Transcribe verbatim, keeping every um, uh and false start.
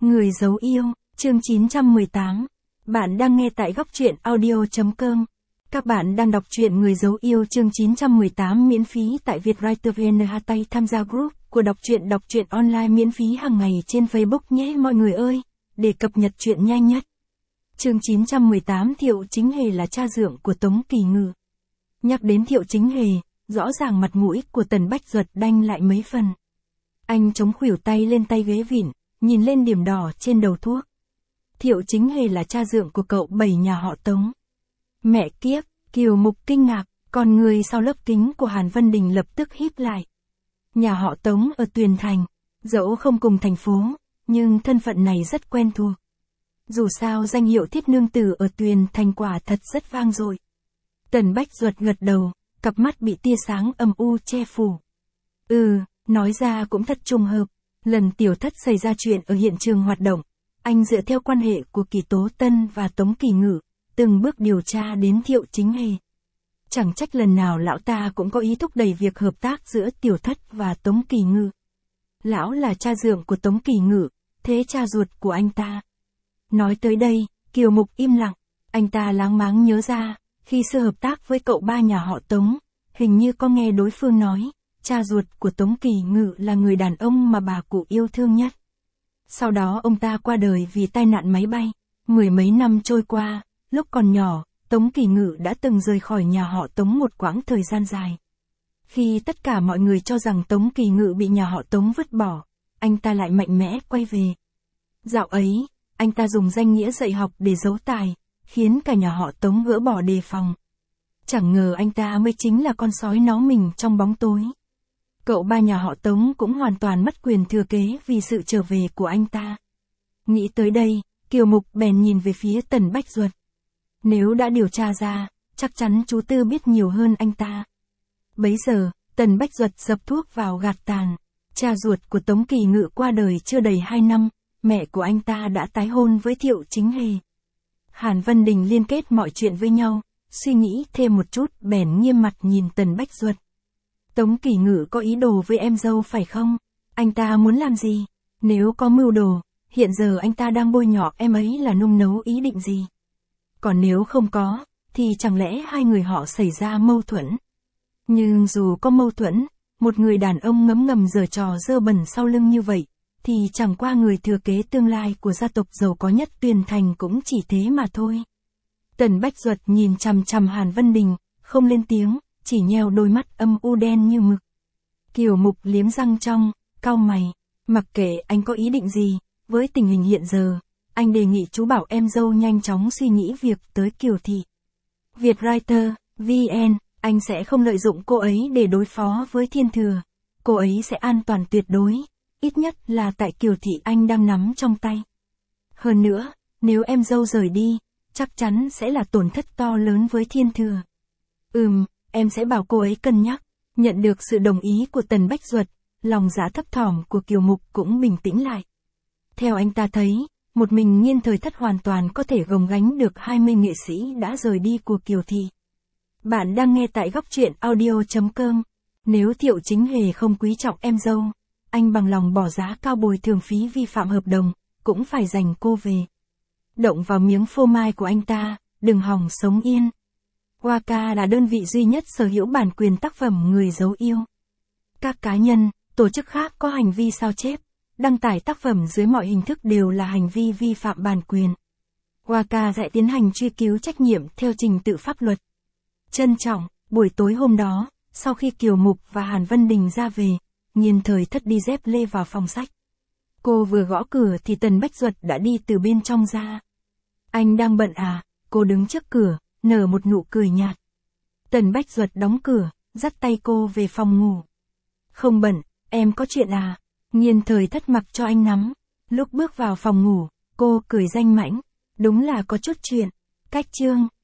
Người giấu yêu, chương chín trăm mười tám. Bạn đang nghe tại góc truyện audio chấm com. Các bạn đang đọc truyện Người giấu yêu chương chín trăm mười tám miễn phí tại Vietwriter vê en. Tay tham gia group của đọc truyện đọc truyện online miễn phí hàng ngày trên Facebook nhé mọi người ơi, để cập nhật truyện nhanh nhất. Chương chín trăm mười tám. Thiệu Chính Hề là cha dượng của Tống Kỳ Ngự. Nhắc đến Thiệu Chính Hề, rõ ràng mặt mũi của Tần Bách Duật đanh lại mấy phần. Anh chống khuỷu tay lên tay ghế vịn, nhìn lên điểm đỏ trên đầu thuốc. Thiệu Chính Hề là cha dượng của cậu bảy nhà họ Tống. Mẹ kiếp, Kiều Mục kinh ngạc, còn người sau lớp kính của Hàn Vân Đình lập tức híp lại. Nhà họ Tống ở Tuyền Thành, dẫu không cùng thành phố, nhưng thân phận này rất quen thuộc. Dù sao danh hiệu thiết nương tử ở Tuyền Thành quả thật rất vang dội. Tần Bách Duật gật đầu, cặp mắt bị tia sáng âm u che phủ. Ừ, nói ra cũng thật trùng hợp. Lần tiểu thất xảy ra chuyện ở hiện trường hoạt động, anh dựa theo quan hệ của Kỳ Tố Tân và Tống Kỳ Ngự, từng bước điều tra đến Thiệu Chính Hề. Chẳng trách lần nào lão ta cũng có ý thúc đẩy việc hợp tác giữa tiểu thất và Tống Kỳ Ngự. Lão là cha dượng của Tống Kỳ Ngự, thế cha ruột của anh ta. Nói tới đây, Kiều Mục im lặng, anh ta láng máng nhớ ra, khi xưa hợp tác với cậu ba nhà họ Tống, hình như có nghe đối phương nói, cha ruột của Tống Kỳ Ngự là người đàn ông mà bà cụ yêu thương nhất. Sau đó ông ta qua đời vì tai nạn máy bay. Mười mấy năm trôi qua, lúc còn nhỏ, Tống Kỳ Ngự đã từng rời khỏi nhà họ Tống một quãng thời gian dài. Khi tất cả mọi người cho rằng Tống Kỳ Ngự bị nhà họ Tống vứt bỏ, anh ta lại mạnh mẽ quay về. Dạo ấy, anh ta dùng danh nghĩa dạy học để giấu tài, khiến cả nhà họ Tống gỡ bỏ đề phòng. Chẳng ngờ anh ta mới chính là con sói nó mình trong bóng tối. Cậu ba nhà họ Tống cũng hoàn toàn mất quyền thừa kế vì sự trở về của anh ta. Nghĩ tới đây, Kiều Mục bèn nhìn về phía Tần Bách Duật. Nếu đã điều tra ra, chắc chắn chú Tư biết nhiều hơn anh ta. Bấy giờ, Tần Bách Duật dập thuốc vào gạt tàn. Cha ruột của Tống Kỳ Ngự qua đời chưa đầy hai năm, mẹ của anh ta đã tái hôn với Thiệu Chính Hề. Hàn Vân Đình liên kết mọi chuyện với nhau, suy nghĩ thêm một chút bèn nghiêm mặt nhìn Tần Bách Duật. Tống Kỳ Ngự có ý đồ với em dâu phải không? Anh ta muốn làm gì? Nếu có mưu đồ, hiện giờ anh ta đang bôi nhọ em ấy là nung nấu ý định gì? Còn nếu không có, thì chẳng lẽ hai người họ xảy ra mâu thuẫn? Nhưng dù có mâu thuẫn, một người đàn ông ngấm ngầm giở trò dơ bẩn sau lưng như vậy, thì chẳng qua người thừa kế tương lai của gia tộc giàu có nhất Tuyền Thành cũng chỉ thế mà thôi. Tần Bách Duật nhìn chằm chằm Hàn Vân Đình, không lên tiếng, chỉ nheo đôi mắt âm u đen như mực. Kiều Mục liếm răng trong, cau mày, mặc kệ anh có ý định gì, với tình hình hiện giờ, anh đề nghị chú bảo em dâu nhanh chóng suy nghĩ việc tới Kiều Thị. Vietwriter vê en, anh sẽ không lợi dụng cô ấy để đối phó với Thiên Thừa. Cô ấy sẽ an toàn tuyệt đối, ít nhất là tại Kiều Thị anh đang nắm trong tay. Hơn nữa, nếu em dâu rời đi, chắc chắn sẽ là tổn thất to lớn với Thiên Thừa. Ừm, em sẽ bảo cô ấy cân nhắc. Nhận được sự đồng ý của Tần Bách Duật, lòng dạ thấp thỏm của Kiều Mục cũng bình tĩnh lại. Theo anh ta thấy, một mình Nghiên Thời Thất hoàn toàn có thể gồng gánh được hai mươi nghệ sĩ đã rời đi của Kiều Thị. Bạn đang nghe tại góc truyện audio chấm com. Nếu Thiệu Chính Hề không quý trọng em dâu, anh bằng lòng bỏ giá cao bồi thường phí vi phạm hợp đồng, cũng phải giành cô về. Động vào miếng phô mai của anh ta, đừng hòng sống yên. Waka là đơn vị duy nhất sở hữu bản quyền tác phẩm Người Giấu Yêu. Các cá nhân, tổ chức khác có hành vi sao chép, đăng tải tác phẩm dưới mọi hình thức đều là hành vi vi phạm bản quyền. Waka sẽ tiến hành truy cứu trách nhiệm theo trình tự pháp luật. Trân trọng, buổi tối hôm đó, sau khi Kiều Mục và Hàn Vân Đình ra về, Nghiên Thời Thất đi dép lê vào phòng sách. Cô vừa gõ cửa thì Tần Bách Duật đã đi từ bên trong ra. Anh đang bận à? Cô đứng trước cửa, nở một nụ cười nhạt. Tần Bách Duật đóng cửa, dắt tay cô về phòng ngủ. Không bận, em có chuyện à? Nghiên Thời Thất mặc cho anh nắm. Lúc bước vào phòng ngủ, cô cười danh mãnh. Đúng là có chút chuyện. Cách chương.